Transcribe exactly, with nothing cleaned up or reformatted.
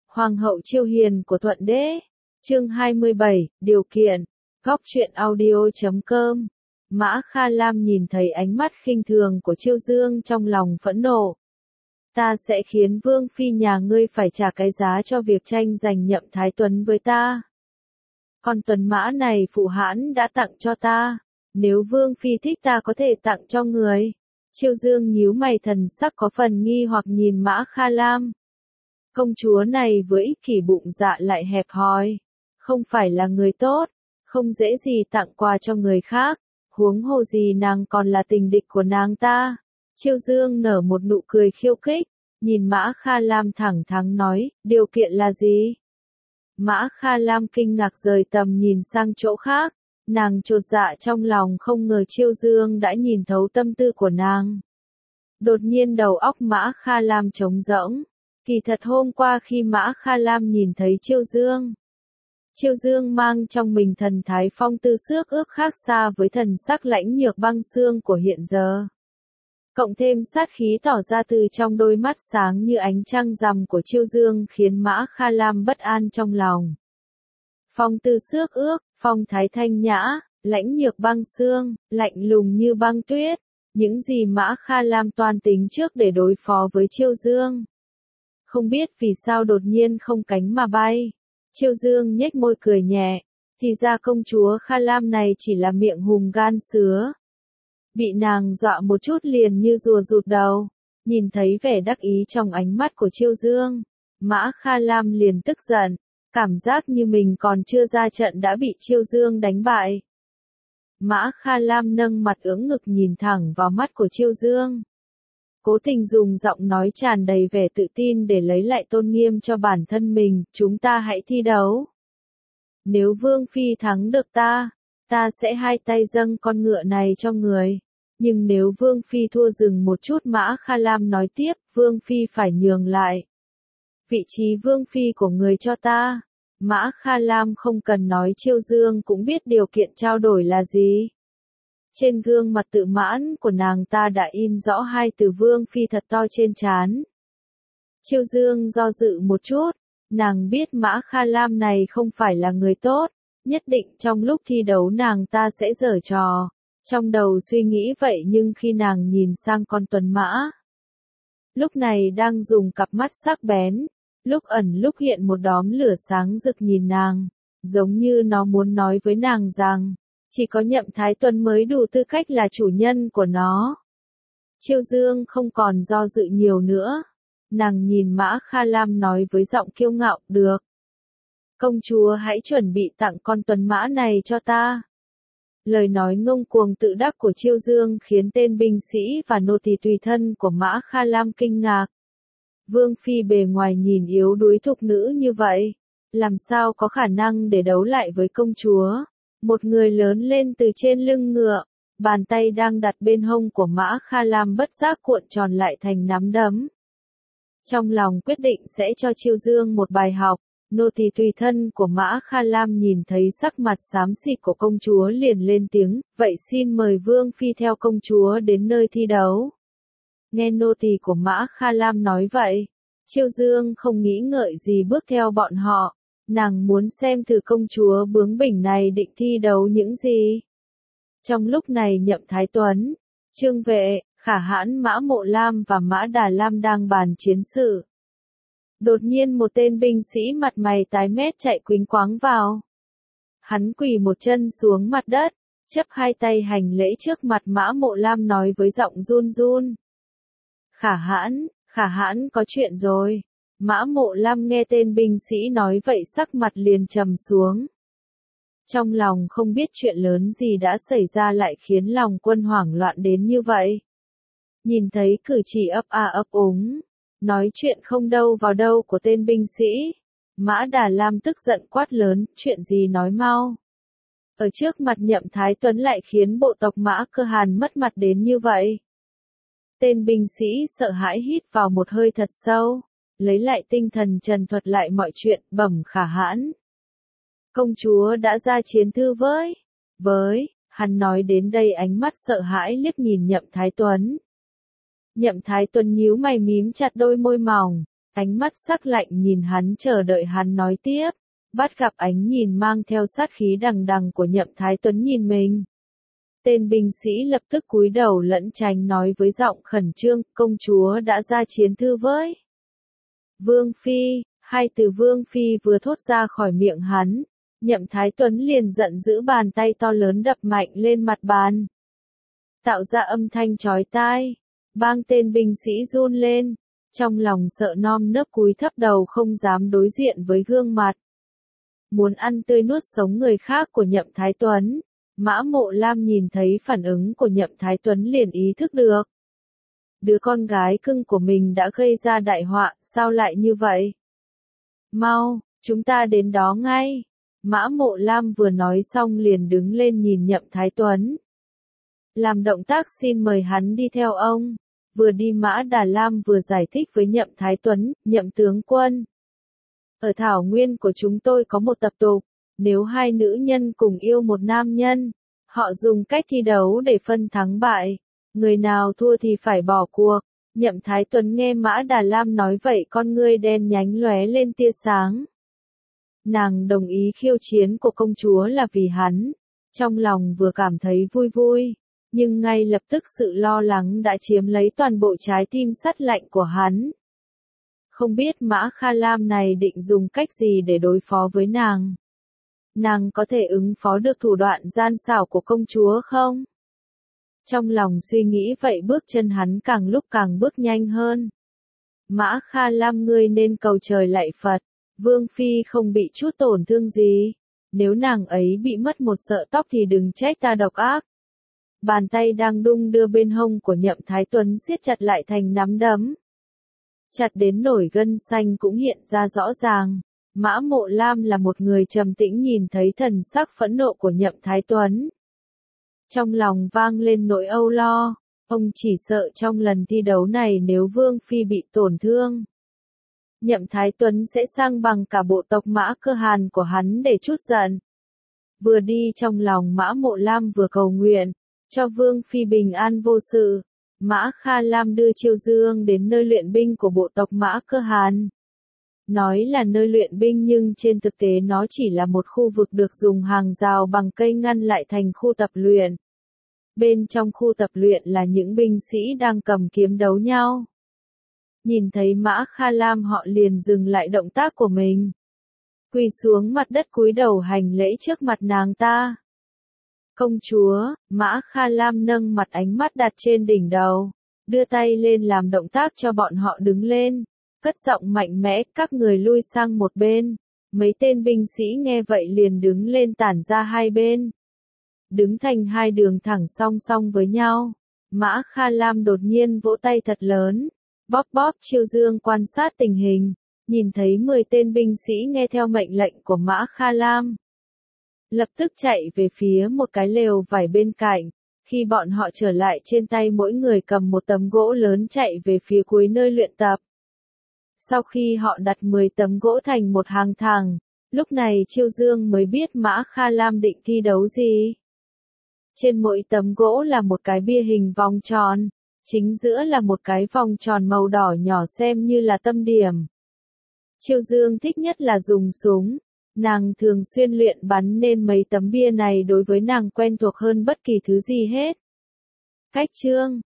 Hoàng hậu Chiêu Hiền của Thuận Đế. Chương hai mươi bảy, điều kiện. Góc truyện audio chấm com. Mã Kha Lam nhìn thấy ánh mắt khinh thường của Chiêu Dương trong lòng phẫn nộ. Ta sẽ khiến Vương Phi nhà ngươi phải trả cái giá cho việc tranh giành Nhậm Thái Tuấn với ta. Con tuấn mã này phụ hãn đã tặng cho ta. Nếu Vương Phi thích ta có thể tặng cho người. Chiêu Dương nhíu mày, thần sắc có phần nghi hoặc nhìn Mã Kha Lam. Công chúa này với ích kỷ bụng dạ lại hẹp hòi. Không phải là người tốt. Không dễ gì tặng quà cho người khác. Huống hồ gì nàng còn là tình địch của nàng ta. Chiêu Dương nở một nụ cười khiêu khích. Nhìn Mã Kha Lam thẳng thắn nói, điều kiện là gì? Mã Kha Lam kinh ngạc rời tầm nhìn sang chỗ khác. Nàng chột dạ trong lòng, không ngờ Chiêu Dương đã nhìn thấu tâm tư của nàng. Đột nhiên đầu óc Mã Kha Lam trống rỗng. Kỳ thật hôm qua khi Mã Kha Lam nhìn thấy Chiêu Dương, Chiêu Dương mang trong mình thần thái phong tư xước ước khác xa với thần sắc lãnh nhược băng xương của hiện giờ. Cộng thêm sát khí tỏ ra từ trong đôi mắt sáng như ánh trăng rằm của Chiêu Dương khiến Mã Kha Lam bất an trong lòng. Phong tư xước ước, phong thái thanh nhã, lãnh nhược băng xương, lạnh lùng như băng tuyết, những gì Mã Kha Lam toan tính trước để đối phó với Chiêu Dương. Không biết vì sao đột nhiên không cánh mà bay. Chiêu Dương nhếch môi cười nhẹ, thì ra công chúa Kha Lam này chỉ là miệng hùm gan sứa. Bị nàng dọa một chút liền như rùa rụt đầu. Nhìn thấy vẻ đắc ý trong ánh mắt của Chiêu Dương, Mã Kha Lam liền tức giận, cảm giác như mình còn chưa ra trận đã bị Chiêu Dương đánh bại. Mã Kha Lam nâng mặt ưỡn ngực nhìn thẳng vào mắt của Chiêu Dương. Cố tình dùng giọng nói tràn đầy vẻ tự tin để lấy lại tôn nghiêm cho bản thân mình, chúng ta hãy thi đấu. Nếu Vương Phi thắng được ta, ta sẽ hai tay dâng con ngựa này cho người. Nhưng nếu Vương Phi thua dừng một chút, Mã Kha Lam nói tiếp, Vương Phi phải nhường lại vị trí Vương Phi của người cho ta. Mã Kha Lam không cần nói, Chiêu Dương cũng biết điều kiện trao đổi là gì. Trên gương mặt tự mãn của nàng ta đã in rõ hai từ Vương Phi thật to trên trán. Chiêu Dương do dự một chút, nàng biết Mã Kha Lam này không phải là người tốt, nhất định trong lúc thi đấu nàng ta sẽ giở trò. Trong đầu suy nghĩ vậy nhưng khi nàng nhìn sang con tuấn mã, lúc này đang dùng cặp mắt sắc bén, lúc ẩn lúc hiện một đóm lửa sáng rực nhìn nàng, giống như nó muốn nói với nàng rằng, chỉ có Nhậm Thái Tuấn mới đủ tư cách là chủ nhân của nó. Chiêu Dương không còn do dự nhiều nữa. Nàng nhìn Mã Kha Lam nói với giọng kiêu ngạo, được. Công chúa hãy chuẩn bị tặng con tuấn mã này cho ta. Lời nói ngông cuồng tự đắc của Chiêu Dương khiến tên binh sĩ và nô tỳ tùy thân của Mã Kha Lam kinh ngạc. Vương Phi bề ngoài nhìn yếu đuối thục nữ như vậy, làm sao có khả năng để đấu lại với công chúa? Một người lớn lên từ trên lưng ngựa, bàn tay đang đặt bên hông của Mã Kha Lam bất giác cuộn tròn lại thành nắm đấm. Trong lòng quyết định sẽ cho Chiêu Dương một bài học, nô tỳ tùy thân của Mã Kha Lam nhìn thấy sắc mặt xám xịt của công chúa liền lên tiếng, vậy xin mời Vương Phi theo công chúa đến nơi thi đấu. Nghe nô tỳ của Mã Kha Lam nói vậy, Chiêu Dương không nghĩ ngợi gì bước theo bọn họ. Nàng muốn xem thử công chúa bướng bỉnh này định thi đấu những gì. Trong lúc này Nhậm Thái Tuấn, Trương Vệ, Khả Hãn, Mã Mộ Lam và Mã Đà Lam đang bàn chiến sự. Đột nhiên một tên binh sĩ mặt mày tái mét chạy quýnh quáng vào. Hắn quỳ một chân xuống mặt đất, chấp hai tay hành lễ trước mặt Mã Mộ Lam nói với giọng run run. Khả Hãn, Khả Hãn có chuyện rồi. Mã Mộ Lam nghe tên binh sĩ nói vậy sắc mặt liền trầm xuống. Trong lòng không biết chuyện lớn gì đã xảy ra lại khiến lòng quân hoảng loạn đến như vậy. Nhìn thấy cử chỉ ấp a ấp úng, nói chuyện không đâu vào đâu của tên binh sĩ, Mã Đà Lam tức giận quát lớn, chuyện gì nói mau. Ở trước mặt Nhậm Thái Tuấn lại khiến bộ tộc Mã Cơ Hàn mất mặt đến như vậy. Tên binh sĩ sợ hãi hít vào một hơi thật sâu. Lấy lại tinh thần trần thuật lại mọi chuyện, bẩm Khả Hãn. Công chúa đã ra chiến thư với, với, hắn nói đến đây ánh mắt sợ hãi liếc nhìn Nhậm Thái Tuấn. Nhậm Thái Tuấn nhíu mày mím chặt đôi môi mỏng, Ánh mắt sắc lạnh nhìn hắn chờ đợi hắn nói tiếp, bắt gặp ánh nhìn mang theo sát khí đằng đằng của Nhậm Thái Tuấn nhìn mình. Tên binh sĩ lập tức cúi đầu lẫn tránh nói với giọng khẩn trương, công chúa đã ra chiến thư với Vương Phi. Hai từ Vương Phi vừa thốt ra khỏi miệng hắn, Nhậm Thái Tuấn liền giận dữ bàn tay to lớn đập mạnh lên mặt bàn, tạo ra âm thanh chói tai. Bang tên binh sĩ run lên, trong lòng sợ non nớp cúi thấp đầu không dám đối diện với gương mặt muốn ăn tươi nuốt sống người khác của Nhậm Thái Tuấn. Mã Mộ Lam nhìn thấy phản ứng của Nhậm Thái Tuấn liền ý thức được. Đứa con gái cưng của mình đã gây ra đại họa, sao lại như vậy? Mau, chúng ta đến đó ngay. Mã Mộ Lam vừa nói xong liền đứng lên nhìn Nhậm Thái Tuấn, làm động tác xin mời hắn đi theo ông. Vừa đi Mã Đà Lam vừa giải thích với Nhậm Thái Tuấn, Nhậm tướng quân. Ở Thảo Nguyên của chúng tôi có một tập tục, nếu hai nữ nhân cùng yêu một nam nhân, họ dùng cách thi đấu để phân thắng bại. Người nào thua thì phải bỏ cuộc. Nhậm Thái Tuấn nghe Mã Đà Lam nói vậy con ngươi đen nhánh lóe lên tia sáng. Nàng đồng ý khiêu chiến của công chúa là vì hắn. Trong lòng vừa cảm thấy vui vui, nhưng ngay lập tức sự lo lắng đã chiếm lấy toàn bộ trái tim sắt lạnh của hắn. Không biết Mã Kha Lam này định dùng cách gì để đối phó với nàng. Nàng có thể ứng phó được thủ đoạn gian xảo của công chúa không? Trong lòng suy nghĩ vậy bước chân hắn càng lúc càng bước nhanh hơn. Mã Kha Lam ngươi nên cầu trời lạy Phật, Vương Phi không bị chút tổn thương gì. Nếu nàng ấy bị mất một sợi tóc thì đừng trách ta độc ác. Bàn tay đang đung đưa bên hông của Nhậm Thái Tuấn siết chặt lại thành nắm đấm. Chặt đến nổi gân xanh cũng hiện ra rõ ràng. Mã Mộ Lam là một người trầm tĩnh nhìn thấy thần sắc phẫn nộ của Nhậm Thái Tuấn. Trong lòng vang lên nỗi âu lo, ông chỉ sợ trong lần thi đấu này nếu Vương Phi bị tổn thương, Nhậm Thái Tuấn sẽ sang bằng cả bộ tộc Mã Cơ Hàn của hắn để trút giận. Vừa đi trong lòng Mã Mộ Lam vừa cầu nguyện, cho Vương Phi bình an vô sự. Mã Kha Lam đưa Chiêu Dương đến nơi luyện binh của bộ tộc Mã Cơ Hàn. Nói là nơi luyện binh nhưng trên thực tế nó chỉ là một khu vực được dùng hàng rào bằng cây ngăn lại thành khu tập luyện. Bên trong khu tập luyện là những binh sĩ đang cầm kiếm đấu nhau. Nhìn thấy Mã Kha Lam họ liền dừng lại động tác của mình. Quỳ xuống mặt đất cúi đầu hành lễ trước mặt nàng ta. Công chúa, Mã Kha Lam nâng mặt ánh mắt đặt trên đỉnh đầu, đưa tay lên làm động tác cho bọn họ đứng lên. Cất giọng mạnh mẽ, các người lui sang một bên. Mấy tên binh sĩ nghe vậy liền đứng lên tản ra hai bên. Đứng thành hai đường thẳng song song với nhau. Mã Kha Lam đột nhiên vỗ tay thật lớn. Bóp bóp Chiêu Dương quan sát tình hình. Nhìn thấy mười tên binh sĩ nghe theo mệnh lệnh của Mã Kha Lam. Lập tức chạy về phía một cái lều vải bên cạnh. Khi bọn họ trở lại trên tay mỗi người cầm một tấm gỗ lớn chạy về phía cuối nơi luyện tập. Sau khi họ đặt mười tấm gỗ thành một hàng thẳng, lúc này Chiêu Dương mới biết Mã Kha Lam định thi đấu gì. Trên mỗi tấm gỗ là một cái bia hình vòng tròn, chính giữa là một cái vòng tròn màu đỏ nhỏ xem như là tâm điểm. Chiêu Dương thích nhất là dùng súng, nàng thường xuyên luyện bắn nên mấy tấm bia này đối với nàng quen thuộc hơn bất kỳ thứ gì hết. Cách chương